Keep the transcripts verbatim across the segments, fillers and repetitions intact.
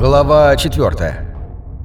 Глава четвёртая.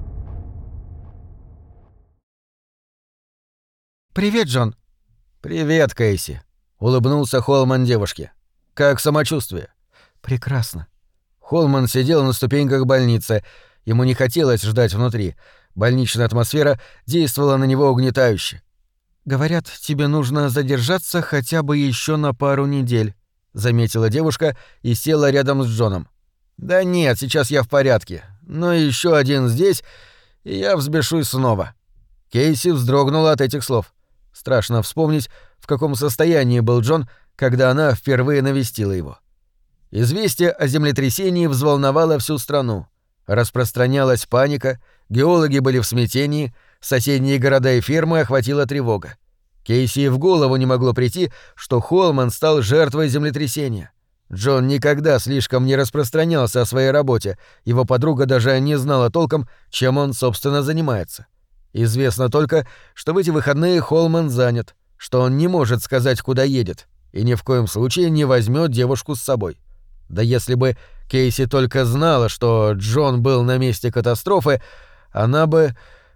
«Привет, Джон». «Привет, Кейси», — улыбнулся Холман девушке. «Как самочувствие?» «Прекрасно». Холман сидел на ступеньках больницы. Ему не хотелось ждать внутри. Больничная атмосфера действовала на него угнетающе. «Говорят, тебе нужно задержаться хотя бы еще на пару недель», — заметила девушка и села рядом с Джоном. «Да нет, сейчас я в порядке. Но еще один здесь, и я взбешусь снова». Кейси вздрогнула от этих слов. Страшно вспомнить, в каком состоянии был Джон, когда она впервые навестила его. Известие о землетрясении взволновало всю страну. Распространялась паника, геологи были в смятении, соседние города и фермы охватила тревога. Кейси и в голову не могло прийти, что Холман стал жертвой землетрясения. Джон никогда слишком не распространялся о своей работе, его подруга даже не знала толком, чем он, собственно, занимается. Известно только, что в эти выходные Холман занят, что он не может сказать, куда едет, и ни в коем случае не возьмет девушку с собой. Да если бы Кейси только знала, что Джон был на месте катастрофы, она бы...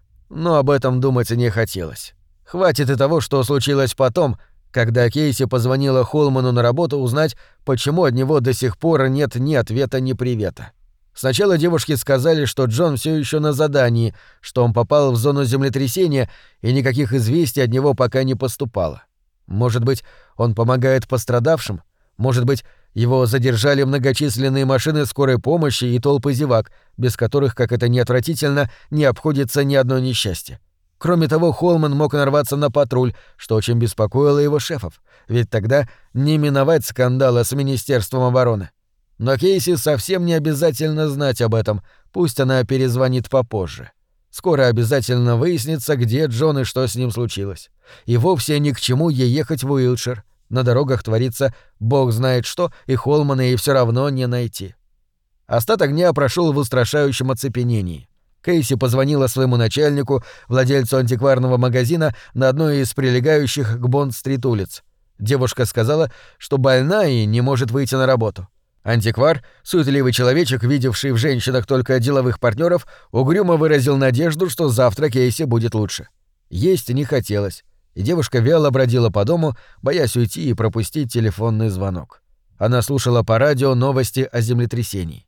Но об этом думать не хотелось. Хватит и того, что случилось потом, когда Кейси позвонила Холману на работу узнать, почему от него до сих пор нет ни ответа, ни привета. Сначала девушки сказали, что Джон все еще на задании, что он попал в зону землетрясения, и никаких известий от него пока не поступало. Может быть, он помогает пострадавшим? Может быть, его задержали многочисленные машины скорой помощи и толпы зевак, без которых, как это ни отвратительно, не обходится ни одно несчастье. Кроме того, Холман мог нарваться на патруль, что очень беспокоило его шефов, ведь тогда не миновать скандала с Министерством обороны. Но Кейси совсем не обязательно знать об этом, пусть она перезвонит попозже. Скоро обязательно выяснится, где Джон и что с ним случилось. И вовсе ни к чему ей ехать в Уилтшир. На дорогах творится бог знает что, и Холмана ей все равно не найти. Остаток дня прошел в устрашающем оцепенении. Кейси позвонила своему начальнику, владельцу антикварного магазина, на одной из прилегающих к Бонд-стрит улиц. Девушка сказала, что больна и не может выйти на работу. Антиквар, суетливый человечек, видевший в женщинах только деловых партнеров, угрюмо выразил надежду, что завтра Кейси будет лучше. Есть не хотелось, и девушка вяло бродила по дому, боясь уйти и пропустить телефонный звонок. Она слушала по радио новости о землетрясении.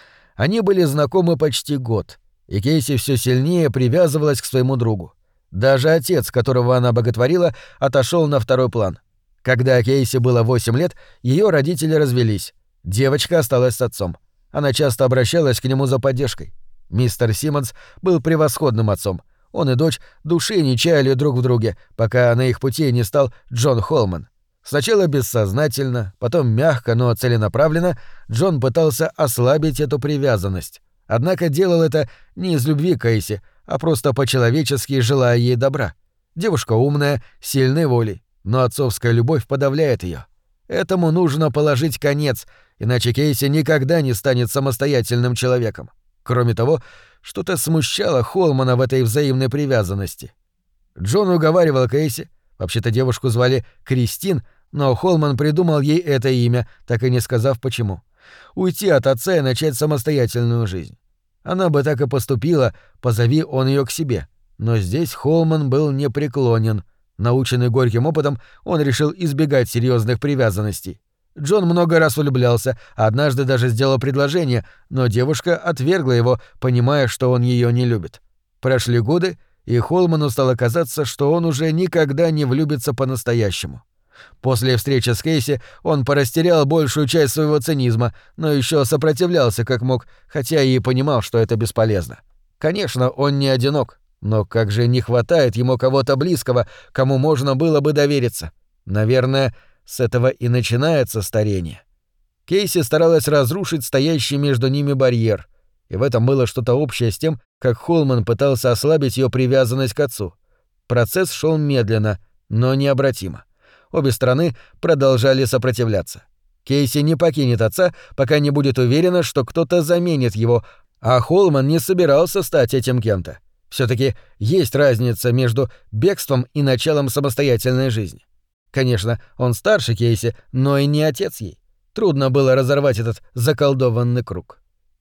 Они были знакомы почти год, и Кейси все сильнее привязывалась к своему другу. Даже отец, которого она боготворила, отошел на второй план. Когда Кейси было восемь лет, ее родители развелись. Девочка осталась с отцом. Она часто обращалась к нему за поддержкой. Мистер Симмонс был превосходным отцом. Он и дочь души не чаяли друг в друге, пока на их пути не стал Джон Холман. Сначала бессознательно, потом мягко, но целенаправленно Джон пытался ослабить эту привязанность. Однако делал это не из любви к Кейси, а просто по-человечески желая ей добра. Девушка умная, сильной волей, но отцовская любовь подавляет ее. Этому нужно положить конец, иначе Кейси никогда не станет самостоятельным человеком. Кроме того, что-то смущало Холмана в этой взаимной привязанности. Джон уговаривал Кейси, вообще-то девушку звали Кристин, но Холман придумал ей это имя, так и не сказав почему. Уйти от отца и начать самостоятельную жизнь. Она бы так и поступила, позови он ее к себе. Но здесь Холман был непреклонен. Наученный горьким опытом, он решил избегать серьезных привязанностей. Джон много раз влюблялся, а однажды даже сделал предложение, но девушка отвергла его, понимая, что он ее не любит. Прошли годы, и Холману стало казаться, что он уже никогда не влюбится по-настоящему. После встречи с Кейси он порастерял большую часть своего цинизма, но еще сопротивлялся как мог, хотя и понимал, что это бесполезно. Конечно, он не одинок, но как же не хватает ему кого-то близкого, кому можно было бы довериться. Наверное, с этого и начинается старение. Кейси старалась разрушить стоящий между ними барьер, и в этом было что-то общее с тем, как Холман пытался ослабить ее привязанность к отцу. Процесс шел медленно, но необратимо. Обе стороны продолжали сопротивляться. Кейси не покинет отца, пока не будет уверена, что кто-то заменит его, а Холман не собирался стать этим кем-то. Все-таки есть разница между бегством и началом самостоятельной жизни. Конечно, он старше Кейси, но и не отец ей. Трудно было разорвать этот заколдованный круг.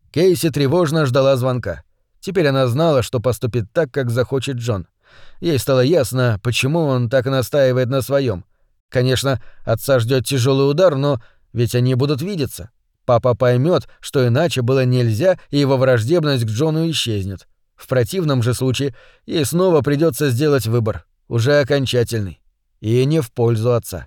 Кейси тревожно ждала звонка. Теперь она знала, что поступит так, как захочет Джон. Ей стало ясно, почему он так настаивает на своем. Конечно, отца ждет тяжелый удар, но ведь они будут видеться. Папа поймет, что иначе было нельзя, и его враждебность к Джону исчезнет. В противном же случае ей снова придется сделать выбор, уже окончательный, и не в пользу отца.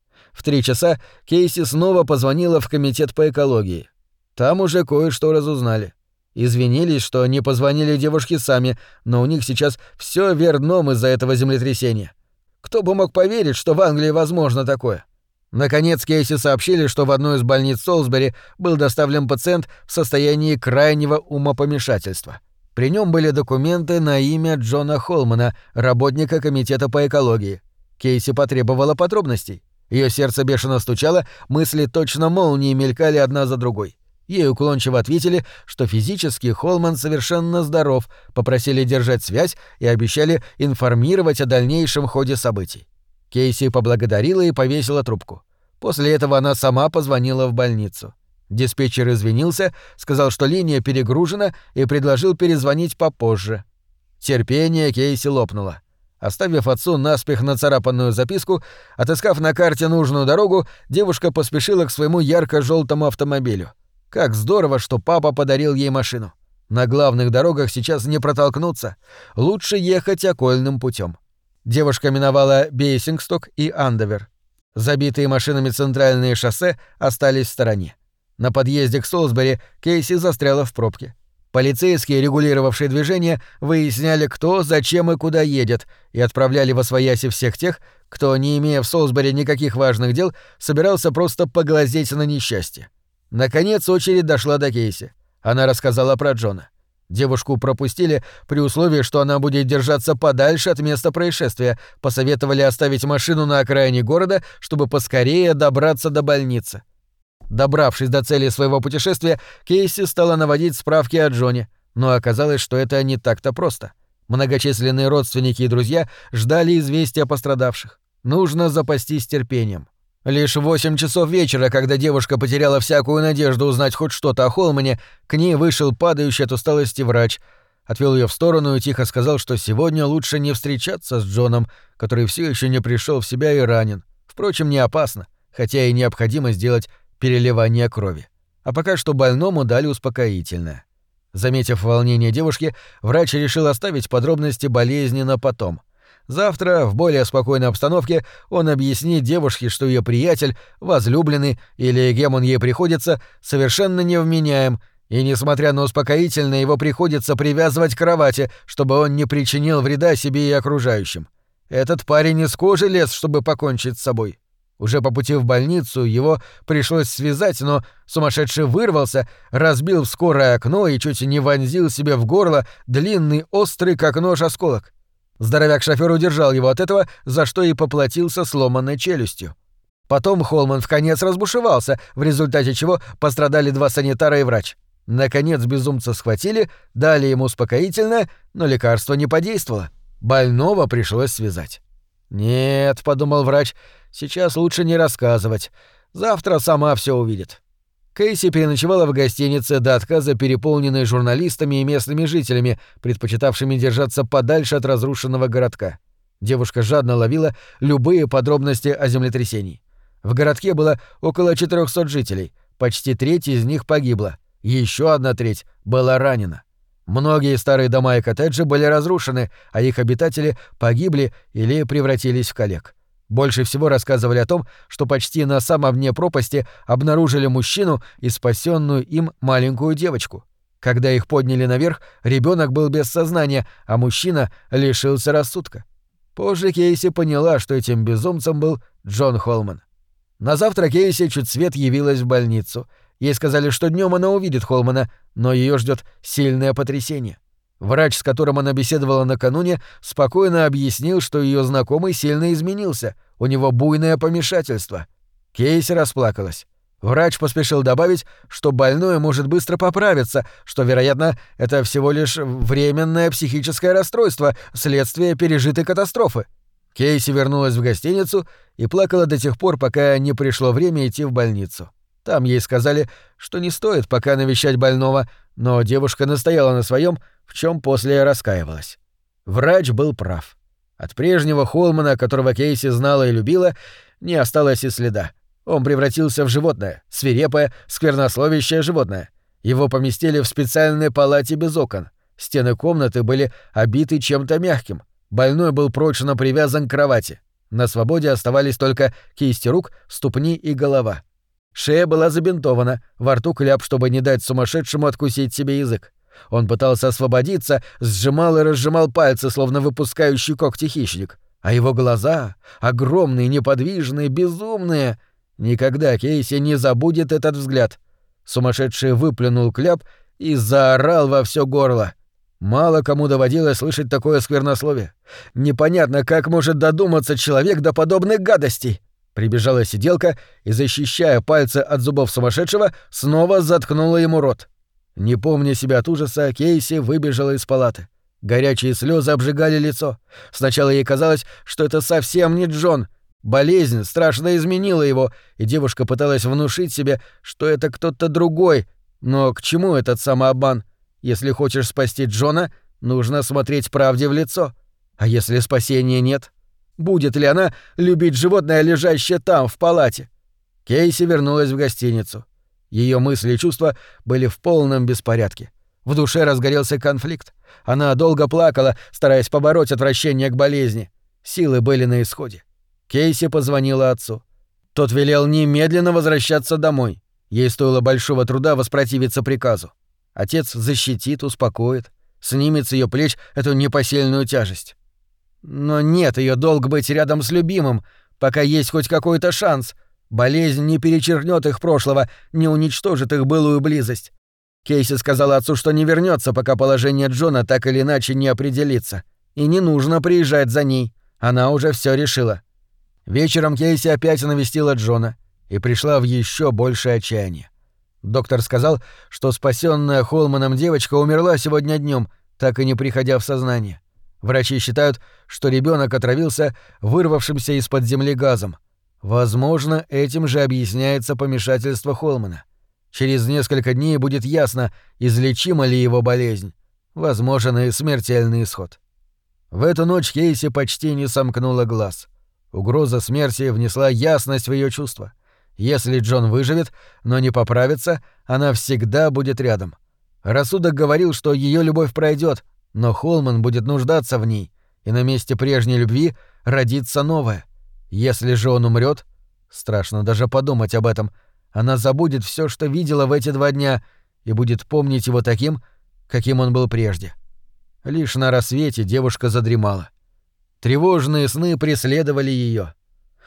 В три часа Кейси снова позвонила в комитет по экологии. Там уже кое-что разузнали. Извинились, что не позвонили девушке сами, но у них сейчас все вверх дном из-за этого землетрясения. Кто бы мог поверить, что в Англии возможно такое? Наконец Кейси сообщили, что в одну из больниц Солсбери был доставлен пациент в состоянии крайнего умопомешательства. При нем были документы на имя Джона Холмана, работника комитета по экологии. Кейси потребовала подробностей. Ее сердце бешено стучало, мысли точно молнией мелькали одна за другой. Ей уклончиво ответили, что физически Холман совершенно здоров, попросили держать связь и обещали информировать о дальнейшем ходе событий. Кейси поблагодарила и повесила трубку. После этого она сама позвонила в больницу. Диспетчер извинился, сказал, что линия перегружена, и предложил перезвонить попозже. Терпение Кейси лопнуло. Оставив отцу наспех нацарапанную записку, отыскав на карте нужную дорогу, девушка поспешила к своему ярко-желтому автомобилю. Как здорово, что папа подарил ей машину. На главных дорогах сейчас не протолкнуться. Лучше ехать окольным путем. Девушка миновала Бейсингсток и Андовер. Забитые машинами центральные шоссе остались в стороне. На подъезде к Солсбери Кейси застряла в пробке. Полицейские, регулировавшие движение, выясняли, кто, зачем и куда едет, и отправляли восвояси всех тех, кто, не имея в Солсбери никаких важных дел, собирался просто поглазеть на несчастье. Наконец очередь дошла до Кейси. Она рассказала про Джона. Девушку пропустили при условии, что она будет держаться подальше от места происшествия, посоветовали оставить машину на окраине города, чтобы поскорее добраться до больницы. Добравшись до цели своего путешествия, Кейси стала наводить справки о Джоне, но оказалось, что это не так-то просто. Многочисленные родственники и друзья ждали известия о пострадавших. Нужно запастись терпением. Лишь в восемь часов вечера, когда девушка потеряла всякую надежду узнать хоть что-то о Холмане, к ней вышел падающий от усталости врач, отвел ее в сторону и тихо сказал, что сегодня лучше не встречаться с Джоном, который все еще не пришел в себя и ранен. Впрочем, не опасно, хотя и необходимо сделать переливание крови. А пока что больному дали успокоительное. Заметив волнение девушки, врач решил оставить подробности болезни на потом. Завтра, в более спокойной обстановке, он объяснит девушке, что ее приятель, возлюбленный или кем он ей приходится, совершенно невменяем, и, несмотря на успокоительное, его приходится привязывать к кровати, чтобы он не причинил вреда себе и окружающим. Этот парень из кожи лез, чтобы покончить с собой. Уже по пути в больницу его пришлось связать, но сумасшедший вырвался, разбил в скорое окно и чуть не вонзил себе в горло длинный, острый, как нож, осколок. Здоровяк-шофёр удержал его от этого, за что и поплатился сломанной челюстью. Потом Холман вконец разбушевался, в результате чего пострадали два санитара и врач. Наконец безумца схватили, дали ему успокоительное, но лекарство не подействовало. Больного пришлось связать. «Нет», — подумал врач, — «сейчас лучше не рассказывать. Завтра сама все увидит». Кейси переночевала в гостинице до отказа, переполненной журналистами и местными жителями, предпочитавшими держаться подальше от разрушенного городка. Девушка жадно ловила любые подробности о землетрясении. В городке было около четырёхсот жителей, почти треть из них погибла, еще одна треть была ранена. Многие старые дома и коттеджи были разрушены, а их обитатели погибли или превратились в калек. Больше всего рассказывали о том, что почти на самом дне пропасти обнаружили мужчину и спасенную им маленькую девочку. Когда их подняли наверх, ребенок был без сознания, а мужчина лишился рассудка. Позже Кейси поняла, что этим безумцем был Джон Холман. На завтра Кейси чуть свет явилась в больницу. Ей сказали, что днем она увидит Холмана, но ее ждет сильное потрясение. Врач, с которым она беседовала накануне, спокойно объяснил, что ее знакомый сильно изменился, у него буйное помешательство. Кейси расплакалась. Врач поспешил добавить, что больной может быстро поправиться, что, вероятно, это всего лишь временное психическое расстройство, следствие пережитой катастрофы. Кейси вернулась в гостиницу и плакала до тех пор, пока не пришло время идти в больницу. Там ей сказали, что не стоит пока навещать больного, но девушка настояла на своем, в чем после раскаивалась. Врач был прав. От прежнего Холмана, которого Кейси знала и любила, не осталось и следа. Он превратился в животное, свирепое, сквернословящее животное. Его поместили в специальной палате без окон. Стены комнаты были обиты чем-то мягким. Больной был прочно привязан к кровати. На свободе оставались только кисти рук, ступни и голова. Шея была забинтована, во рту кляп, чтобы не дать сумасшедшему откусить себе язык. Он пытался освободиться, сжимал и разжимал пальцы, словно выпускающий когти хищник. А его глаза, огромные, неподвижные, безумные... Никогда Кейси не забудет этот взгляд. Сумасшедший выплюнул кляп и заорал во всё горло. Мало кому доводилось слышать такое сквернословие. Непонятно, как может додуматься человек до подобных гадостей. Прибежала сиделка и, защищая пальцы от зубов сумасшедшего, снова заткнула ему рот. Не помня себя от ужаса, Кейси выбежала из палаты. Горячие слезы обжигали лицо. Сначала ей казалось, что это совсем не Джон. Болезнь страшно изменила его, и девушка пыталась внушить себе, что это кто-то другой. Но к чему этот самообман? Если хочешь спасти Джона, нужно смотреть правде в лицо. А если спасения нет? Будет ли она любить животное, лежащее там, в палате? Кейси вернулась в гостиницу. Ее мысли и чувства были в полном беспорядке. В душе разгорелся конфликт. Она долго плакала, стараясь побороть отвращение к болезни. Силы были на исходе. Кейси позвонила отцу. Тот велел немедленно возвращаться домой. Ей стоило большого труда воспротивиться приказу. Отец защитит, успокоит, снимет с ее плеч эту непосильную тяжесть. Но нет, ее долг быть рядом с любимым, пока есть хоть какой-то шанс. Болезнь не перечеркнет их прошлого, не уничтожит их былую близость. Кейси сказала отцу, что не вернется, пока положение Джона так или иначе не определится. И не нужно приезжать за ней. Она уже все решила. Вечером Кейси опять навестила Джона и пришла в еще большее отчаяние. Доктор сказал, что спасенная Холманом девочка умерла сегодня днем, так и не приходя в сознание. Врачи считают, что ребенок отравился вырвавшимся из-под земли газом. Возможно, этим же объясняется помешательство Холмана. Через несколько дней будет ясно, излечима ли его болезнь. Возможен и смертельный исход. В эту ночь Кейси почти не сомкнула глаз. Угроза смерти внесла ясность в ее чувства. Если Джон выживет, но не поправится, она всегда будет рядом. Рассудок говорил, что ее любовь пройдет, но Холман будет нуждаться в ней, и на месте прежней любви родится новая. Если же он умрет, страшно даже подумать об этом, она забудет все, что видела в эти два дня, и будет помнить его таким, каким он был прежде. Лишь на рассвете девушка задремала. Тревожные сны преследовали ее.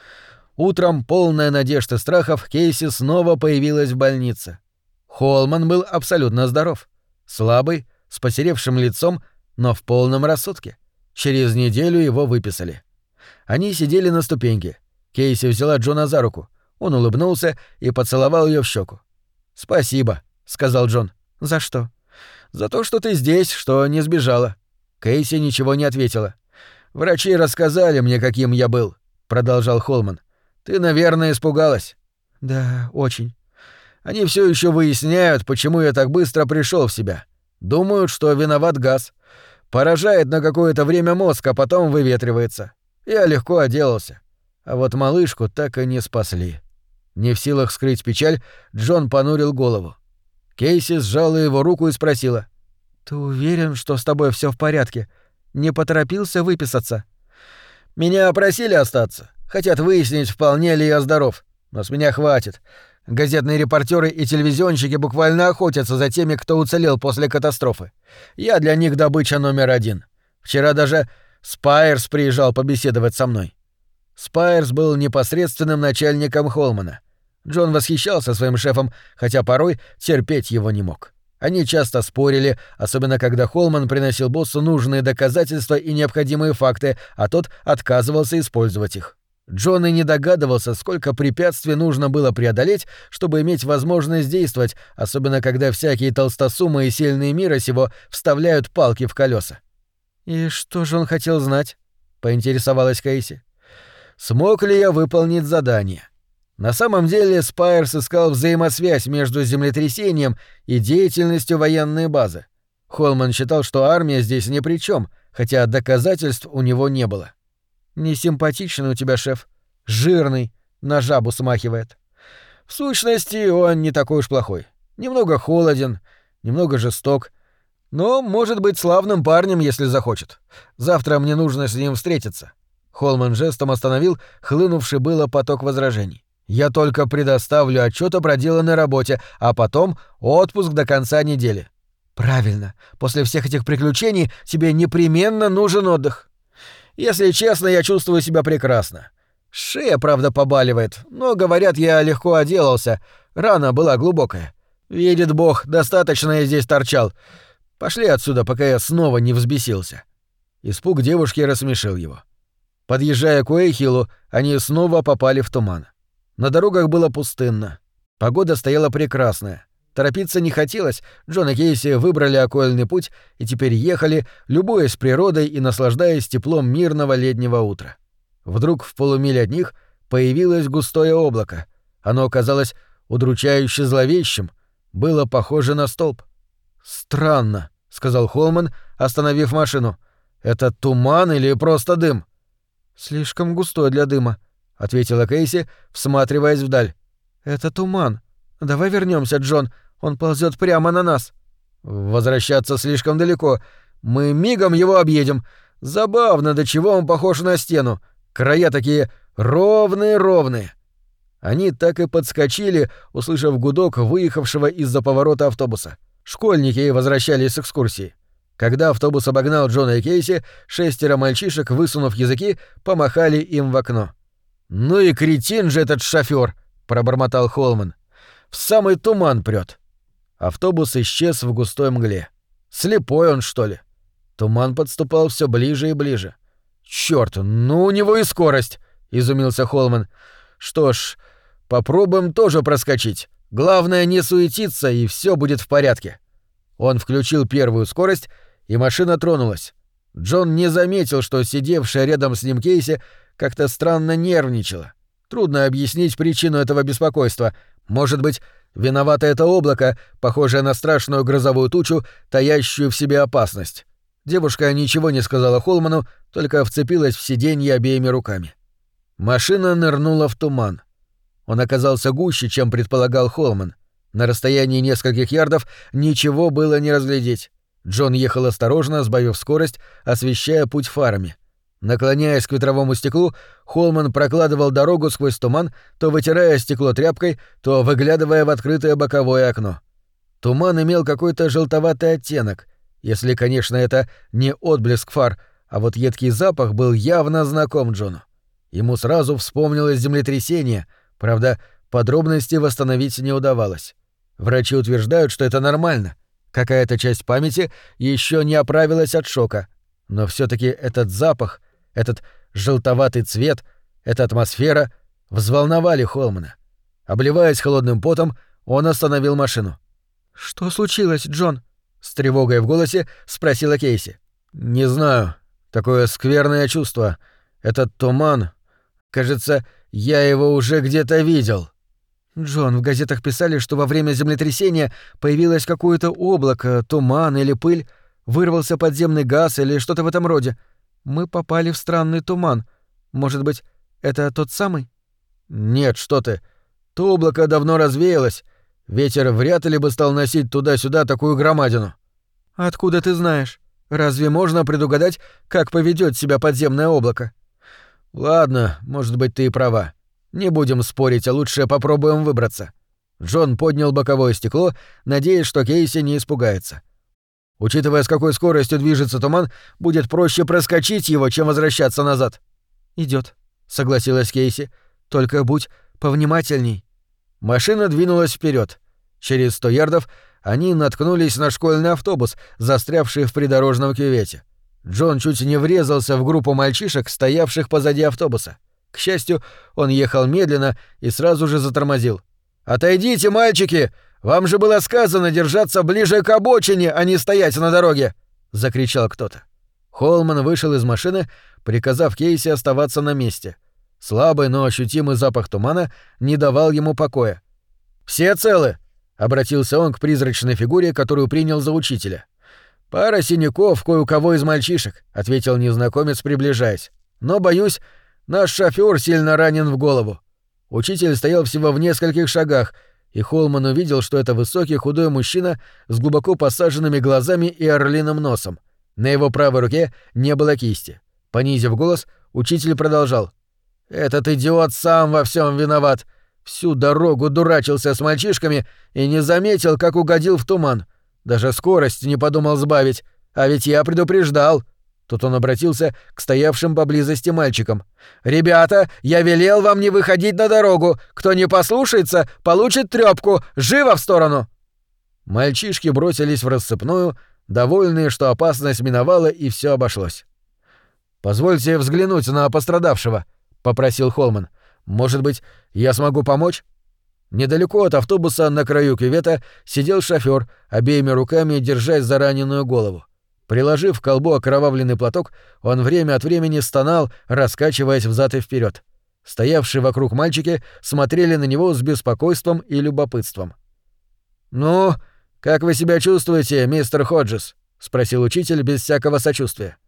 Утром, полная надежд и страхов, Кейси снова появилась в больнице. Холман был абсолютно здоров. Слабый, с посеревшим лицом, но в полном рассудке. Через неделю его выписали. Они сидели на ступеньке. Кейси взяла Джона за руку. Он улыбнулся и поцеловал ее в щеку. «Спасибо», — сказал Джон. «За что?» «За то, что ты здесь, что не сбежала». Кейси ничего не ответила. «Врачи рассказали мне, каким я был», — продолжал Холман. «Ты, наверное, испугалась». «Да, очень». «Они все еще выясняют, почему я так быстро пришел в себя. Думают, что виноват газ. Поражает на какое-то время мозг, а потом выветривается. Я легко отделался. А вот малышку так и не спасли». Не в силах скрыть печаль, Джон понурил голову. Кейси сжала его руку и спросила. «Ты уверен, что с тобой все в порядке? Не поторопился выписаться?» «Меня просили остаться. Хотят выяснить, вполне ли я здоров. Но с меня хватит. Газетные репортеры и телевизионщики буквально охотятся за теми, кто уцелел после катастрофы. Я для них добыча номер один. Вчера даже Спайерс приезжал побеседовать со мной». Спайерс был непосредственным начальником Холмана. Джон восхищался своим шефом, хотя порой терпеть его не мог. Они часто спорили, особенно когда Холман приносил боссу нужные доказательства и необходимые факты, а тот отказывался использовать их. Джон и не догадывался, сколько препятствий нужно было преодолеть, чтобы иметь возможность действовать, особенно когда всякие толстосумы и сильные мира сего вставляют палки в колеса. «И что же он хотел знать?» — поинтересовалась Кейси. «Смог ли я выполнить задание?» На самом деле Спайерс искал взаимосвязь между землетрясением и деятельностью военной базы. Холман считал, что армия здесь ни при чем, хотя доказательств у него не было. «Несимпатичный у тебя шеф. Жирный, на жабу смахивает». В сущности, он не такой уж плохой. Немного холоден, немного жесток, но может быть славным парнем, если захочет. Завтра мне нужно с ним встретиться. Холман жестом остановил хлынувший было поток возражений. Я только предоставлю отчет о проделанной работе, а потом отпуск до конца недели. Правильно. После всех этих приключений тебе непременно нужен отдых. Если честно, я чувствую себя прекрасно. Шея, правда, побаливает, но, говорят, я легко отделался. Рана была глубокая. Видит Бог, достаточно я здесь торчал. Пошли отсюда, пока я снова не взбесился. Испуг девушки рассмешил его. Подъезжая к Уэйхиллу, они снова попали в туман. На дорогах было пустынно. Погода стояла прекрасная. Торопиться не хотелось, Джон и Кейси выбрали окольный путь и теперь ехали, любуясь природой и наслаждаясь теплом мирного летнего утра. Вдруг в полумиле от них появилось густое облако. Оно казалось удручающе зловещим, было похоже на столб. «Странно», — сказал Холман, остановив машину. «Это туман или просто дым?» «Слишком густой для дыма», — ответила Кейси, всматриваясь вдаль. «Это туман. Давай вернемся, Джон. Он ползет прямо на нас». «Возвращаться слишком далеко. Мы мигом его объедем. Забавно, до чего он похож на стену. Края такие ровные-ровные». Они так и подскочили, услышав гудок выехавшего из-за поворота автобуса. Школьники возвращались с экскурсии. Когда автобус обогнал Джона и Кейси, шестеро мальчишек, высунув языки, помахали им в окно. «Ну и кретин же этот шофёр!» — пробормотал Холман. «В самый туман прёт». Автобус исчез в густой мгле. Слепой он, что ли? Туман подступал всё ближе и ближе. «Чёрт, ну у него и скорость!» — изумился Холман. «Что ж, попробуем тоже проскочить. Главное не суетиться, и всё будет в порядке». Он включил первую скорость, и машина тронулась. Джон не заметил, что сидевшая рядом с ним Кейси как-то странно нервничала. Трудно объяснить причину этого беспокойства. Может быть, виновато это облако, похожее на страшную грозовую тучу, таящую в себе опасность. Девушка ничего не сказала Холману, только вцепилась в сиденье обеими руками. Машина нырнула в туман. Он оказался гуще, чем предполагал Холман. На расстоянии нескольких ярдов ничего было не разглядеть. Джон ехал осторожно, сбавив скорость, освещая путь фарами. Наклоняясь к ветровому стеклу, Холман прокладывал дорогу сквозь туман, то вытирая стекло тряпкой, то выглядывая в открытое боковое окно. Туман имел какой-то желтоватый оттенок, если, конечно, это не отблеск фар, а вот едкий запах был явно знаком Джону. Ему сразу вспомнилось землетрясение, правда, подробностей восстановить не удавалось. Врачи утверждают, что это нормально. Какая-то часть памяти еще не оправилась от шока. Но все-таки этот запах, этот желтоватый цвет, эта атмосфера взволновали Холмана. Обливаясь холодным потом, он остановил машину. «Что случилось, Джон?» — с тревогой в голосе спросила Кейси. «Не знаю. Такое скверное чувство. Этот туман. Кажется, я его уже где-то видел». «Джон, в газетах писали, что во время землетрясения появилось какое-то облако, туман или пыль, вырвался подземный газ или что-то в этом роде. Мы попали в странный туман. Может быть, это тот самый?» «Нет, что ты. То облако давно развеялось. Ветер вряд ли бы стал носить туда-сюда такую громадину». «Откуда ты знаешь? Разве можно предугадать, как поведёт себя подземное облако?» «Ладно, может быть, ты и права. Не будем спорить, а лучше попробуем выбраться». Джон поднял боковое стекло, надеясь, что Кейси не испугается. «Учитывая, с какой скоростью движется туман, будет проще проскочить его, чем возвращаться назад». «Идёт», — согласилась Кейси. «Только будь повнимательней». Машина двинулась вперед. Через сто ярдов они наткнулись на школьный автобус, застрявший в придорожном кювете. Джон чуть не врезался в группу мальчишек, стоявших позади автобуса. К счастью, он ехал медленно и сразу же затормозил. «Отойдите, мальчики! Вам же было сказано держаться ближе к обочине, а не стоять на дороге!» — закричал кто-то. Холман вышел из машины, приказав Кейси оставаться на месте. Слабый, но ощутимый запах тумана не давал ему покоя. «Все целы?» — обратился он к призрачной фигуре, которую принял за учителя. «Пара синяков кое у кого из мальчишек», — ответил незнакомец, приближаясь. «Но, боюсь, наш шофёр сильно ранен в голову». Учитель стоял всего в нескольких шагах, и Холман увидел, что это высокий худой мужчина с глубоко посаженными глазами и орлиным носом. На его правой руке не было кисти. Понизив голос, учитель продолжал. «Этот идиот сам во всем виноват. Всю дорогу дурачился с мальчишками и не заметил, как угодил в туман. Даже скорость не подумал сбавить. А ведь я предупреждал». Тут он обратился к стоявшим поблизости мальчикам. «Ребята, я велел вам не выходить на дорогу. Кто не послушается, получит трёпку. Живо в сторону!» Мальчишки бросились в рассыпную, довольные, что опасность миновала и всё обошлось. «Позвольте взглянуть на пострадавшего», — попросил Холман. «Может быть, я смогу помочь?» Недалеко от автобуса на краю кювета сидел шофёр, обеими руками держась за раненую голову. Приложив к колбу окровавленный платок, он время от времени стонал, раскачиваясь взад и вперед. Стоявшие вокруг мальчики смотрели на него с беспокойством и любопытством. «Ну, как вы себя чувствуете, мистер Ходжес?» — спросил учитель без всякого сочувствия.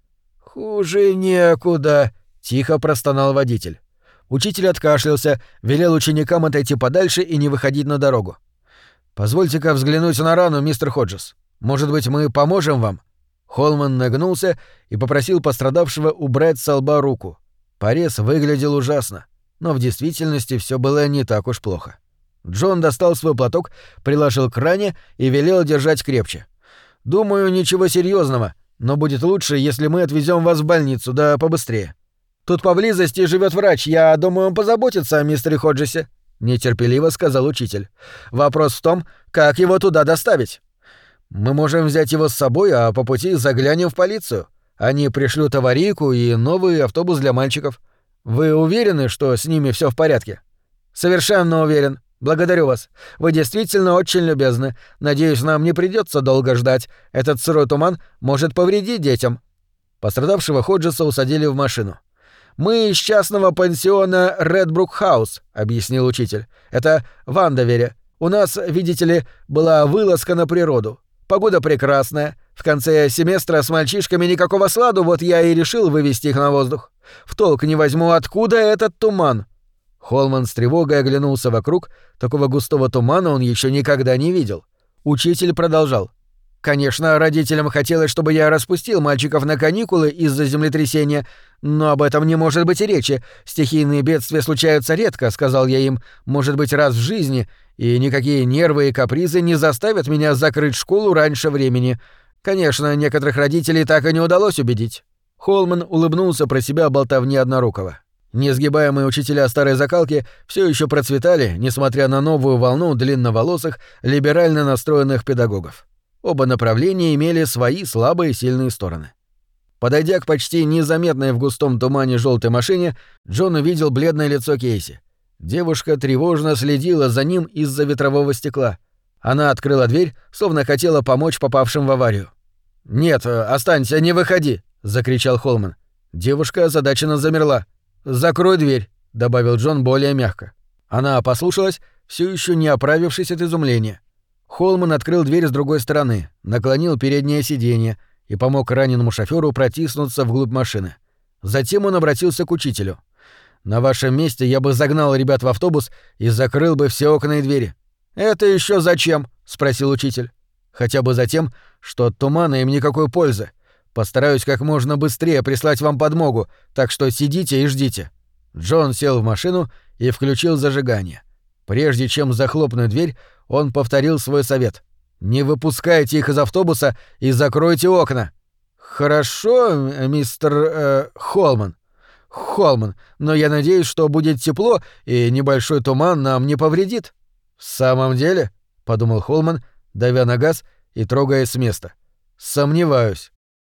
«Хуже некуда», — тихо простонал водитель. Учитель откашлялся, велел ученикам отойти подальше и не выходить на дорогу. «Позвольте-ка взглянуть на рану, мистер Ходжес. Может быть, мы поможем вам?» Холман нагнулся и попросил пострадавшего убрать со лба руку. Порез выглядел ужасно, но в действительности всё было не так уж плохо. Джон достал свой платок, приложил к ране и велел держать крепче. «Думаю, ничего серьёзного, но будет лучше, если мы отвезём вас в больницу, да побыстрее. Тут поблизости живёт врач, я думаю, он позаботится о мистере Ходжесе», — нетерпеливо сказал учитель. «Вопрос в том, как его туда доставить». «Мы можем взять его с собой, а по пути заглянем в полицию. Они пришлют аварийку и новый автобус для мальчиков. Вы уверены, что с ними всё в порядке?» «Совершенно уверен. Благодарю вас. Вы действительно очень любезны. Надеюсь, нам не придётся долго ждать. Этот сырой туман может повредить детям». Пострадавшего Ходжеса усадили в машину. «Мы из частного пансиона Редбрук Хаус», — объяснил учитель. «Это в Андовере. У нас, видите ли, была вылазка на природу. Погода прекрасная. В конце семестра с мальчишками никакого сладу, вот я и решил вывести их на воздух. В толк не возьму, откуда этот туман». Холман с тревогой оглянулся вокруг. Такого густого тумана он еще никогда не видел. Учитель продолжал. «Конечно, родителям хотелось, чтобы я распустил мальчиков на каникулы из-за землетрясения, но об этом не может быть и речи. Стихийные бедствия случаются редко», — сказал я им, «может быть, раз в жизни, и никакие нервы и капризы не заставят меня закрыть школу раньше времени. Конечно, некоторых родителей так и не удалось убедить». Холман улыбнулся про себя болтовне Однорукого. Несгибаемые учителя старой закалки все еще процветали, несмотря на новую волну длинноволосых, либерально настроенных педагогов. Оба направления имели свои слабые и сильные стороны. Подойдя к почти незаметной в густом тумане желтой машине, Джон увидел бледное лицо Кейси. Девушка тревожно следила за ним из-за ветрового стекла. Она открыла дверь, словно хотела помочь попавшим в аварию. «Нет, останься, не выходи!» — закричал Холман. Девушка озадаченно замерла. «Закрой дверь», — добавил Джон более мягко. Она послушалась, все еще не оправившись от изумления. Холман открыл дверь с другой стороны, наклонил переднее сиденье и помог раненому шофёру протиснуться вглубь машины. Затем он обратился к учителю. «На вашем месте я бы загнал ребят в автобус и закрыл бы все окна и двери». «Это еще зачем?» — спросил учитель. «Хотя бы за тем, что от тумана им никакой пользы. Постараюсь как можно быстрее прислать вам подмогу, так что сидите и ждите». Джон сел в машину и включил зажигание. Прежде чем захлопнуть дверь, он повторил свой совет. «Не выпускайте их из автобуса и закройте окна». «Хорошо, мистер... Э, Холман. Холман, но я надеюсь, что будет тепло, и небольшой туман нам не повредит». «В самом деле?» — подумал Холман, давя на газ и трогаясь с места. «Сомневаюсь».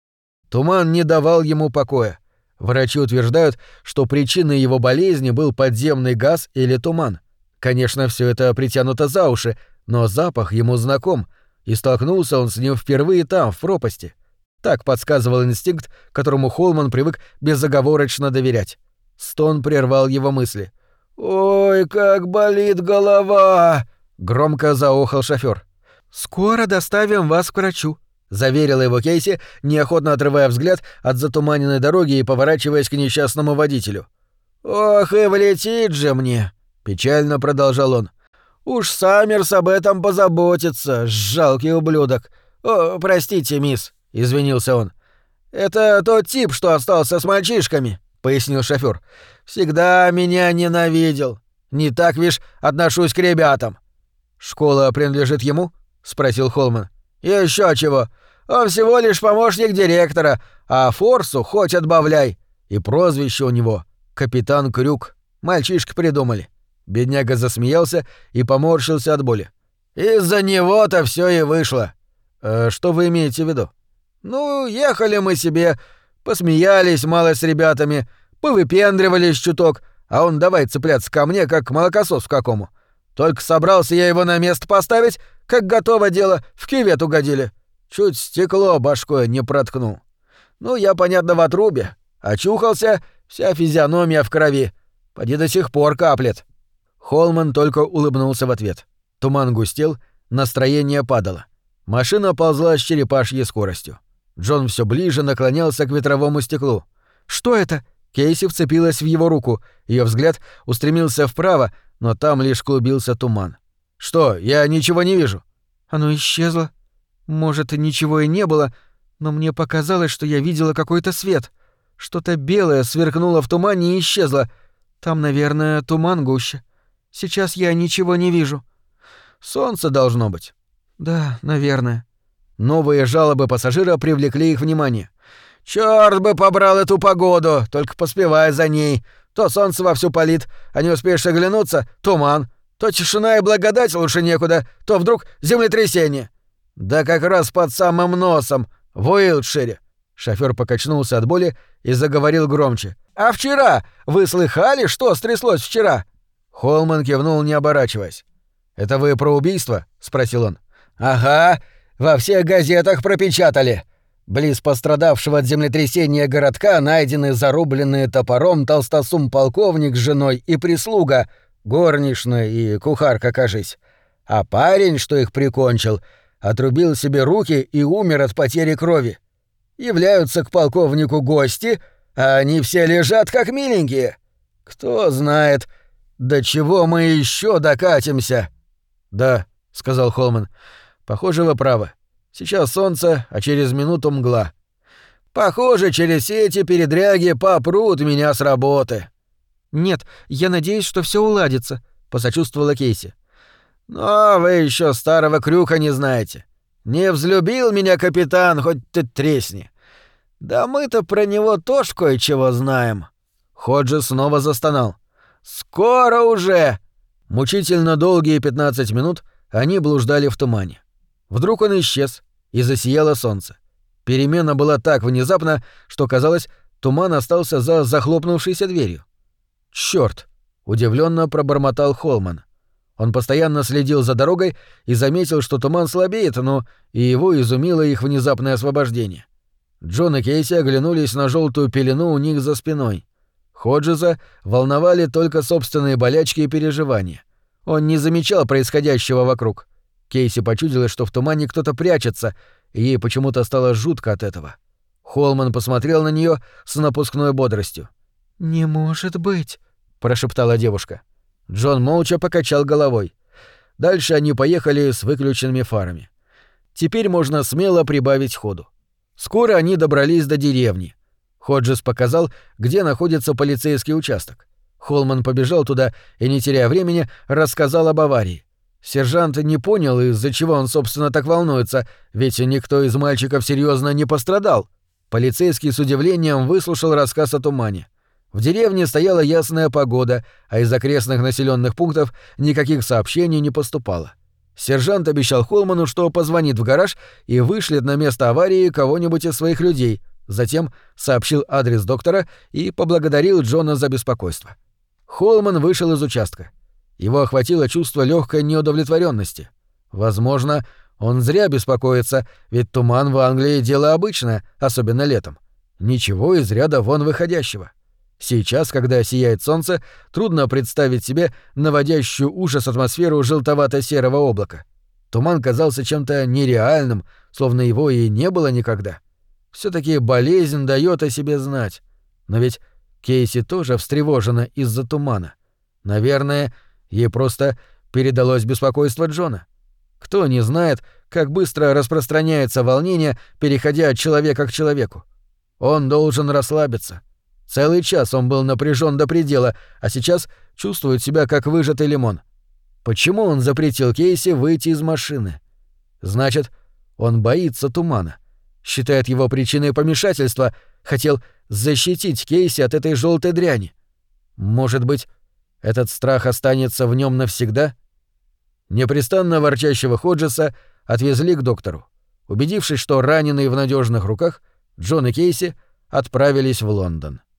Туман не давал ему покоя. Врачи утверждают, что причиной его болезни был подземный газ или туман. Конечно, все это притянуто за уши, но запах ему знаком, и столкнулся он с ним впервые там, в пропасти. Так подсказывал инстинкт, которому Холман привык безоговорочно доверять. Стон прервал его мысли. «Ой, как болит голова!» — громко заохал шофёр. «Скоро доставим вас к врачу», — заверила его Кейси, неохотно отрывая взгляд от затуманенной дороги и поворачиваясь к несчастному водителю. «Ох, и влетит же мне!» — печально продолжал он. «Уж Саммерс об этом позаботится, жалкий ублюдок. О, простите, мисс», — извинился он. «Это тот тип, что остался с мальчишками», — пояснил шофёр. «Всегда меня ненавидел. Не так, вишь, отношусь к ребятам». «Школа принадлежит ему?» — спросил Холман. «Ещё чего. Он всего лишь помощник директора, а Форсу хоть отбавляй. И прозвище у него — Капитан Крюк. Мальчишки придумали». Бедняга засмеялся и поморщился от боли. «Из-за него-то всё и вышло». «Э, «Что вы имеете в виду?» «Ну, ехали мы себе, посмеялись мало с ребятами, повыпендривались чуток, а он давай цепляться ко мне, как молокосос в какому. Только собрался я его на место поставить, как готово дело, в кювет угодили. Чуть стекло башкой не проткнул. Ну, я, понятно, в отрубе. Очухался, вся физиономия в крови. Поди до сих пор каплет». Холман только улыбнулся в ответ. Туман густел, настроение падало. Машина ползла с черепашьей скоростью. Джон все ближе наклонялся к ветровому стеклу. «Что это?» Кейси вцепилась в его руку. Ее взгляд устремился вправо, но там лишь клубился туман. «Что, я ничего не вижу?» «Оно исчезло. Может, ничего и не было, но мне показалось, что я видела какой-то свет. Что-то белое сверкнуло в тумане и исчезло. Там, наверное, туман гуще. Сейчас я ничего не вижу». «Солнце должно быть». «Да, наверное». Новые жалобы пассажира привлекли их внимание. «Чёрт бы побрал эту погоду, только поспевай за ней. То солнце вовсю палит, а не успеешь оглянуться — туман. То тишина и благодать лучше некуда, то вдруг землетрясение. Да как раз под самым носом, в Уилтшире». Шофёр покачнулся от боли и заговорил громче. «А вчера? Вы слыхали, что стряслось вчера?» Холман кивнул, не оборачиваясь. «Это вы про убийство?» — спросил он. «Ага, во всех газетах пропечатали. Близ пострадавшего от землетрясения городка найдены зарубленные топором толстосум-полковник с женой и прислуга, горничная и кухарка, кажись. А парень, что их прикончил, отрубил себе руки и умер от потери крови. Являются к полковнику гости, а они все лежат как миленькие. Кто знает, до чего мы еще докатимся». «Да», — сказал Холман, — «похоже, вы правы. Сейчас солнце, а через минуту мгла. Похоже, через все эти передряги попрут меня с работы». «Нет, я надеюсь, что все уладится», — посочувствовала Кейси. «Но вы еще старого Крюка не знаете. Не взлюбил меня капитан, хоть ты тресни. Да мы-то про него тоже кое-чего знаем». Ходжи снова застонал. «Скоро уже!» Мучительно долгие пятнадцать минут они блуждали в тумане. Вдруг он исчез, и засияло солнце. Перемена была так внезапна, что, казалось, туман остался за захлопнувшейся дверью. «Чёрт!» — удивлённо пробормотал Холман. Он постоянно следил за дорогой и заметил, что туман слабеет, но и его изумило их внезапное освобождение. Джон и Кейси оглянулись на жёлтую пелену у них за спиной. Ходжеса волновали только собственные болячки и переживания. Он не замечал происходящего вокруг. Кейси почудилось, что в тумане кто-то прячется, и ей почему-то стало жутко от этого. Холман посмотрел на неё с напускной бодростью. «Не может быть», — прошептала девушка. Джон молча покачал головой. Дальше они поехали с выключенными фарами. Теперь можно смело прибавить ходу. Скоро они добрались до деревни. Ходжес показал, где находится полицейский участок. Холман побежал туда и, не теряя времени, рассказал об аварии. Сержант не понял, из-за чего он, собственно, так волнуется, ведь никто из мальчиков серьезно не пострадал. Полицейский с удивлением выслушал рассказ о тумане. В деревне стояла ясная погода, а из окрестных населенных пунктов никаких сообщений не поступало. Сержант обещал Холману, что позвонит в гараж и вышлет на место аварии кого-нибудь из своих людей, затем сообщил адрес доктора и поблагодарил Джона за беспокойство. Холман вышел из участка. Его охватило чувство легкой неудовлетворенности. Возможно, он зря беспокоится, ведь туман в Англии — дело обычное, особенно летом. Ничего из ряда вон выходящего. Сейчас, когда сияет солнце, трудно представить себе наводящую ужас атмосферу желтовато-серого облака. Туман казался чем-то нереальным, словно его и не было никогда. Все-таки болезнь дает о себе знать. Но ведь Кейси тоже встревожена из-за тумана. Наверное, ей просто передалось беспокойство Джона. Кто не знает, как быстро распространяется волнение, переходя от человека к человеку. Он должен расслабиться. Целый час он был напряжен до предела, а сейчас чувствует себя как выжатый лимон. Почему он запретил Кейси выйти из машины? Значит, он боится тумана. Считает его причиной помешательства, хотел защитить Кейси от этой желтой дряни. Может быть, этот страх останется в нем навсегда? Непрестанно ворчащего Ходжеса отвезли к доктору. Убедившись, что раненый в надежных руках, Джон и Кейси отправились в Лондон.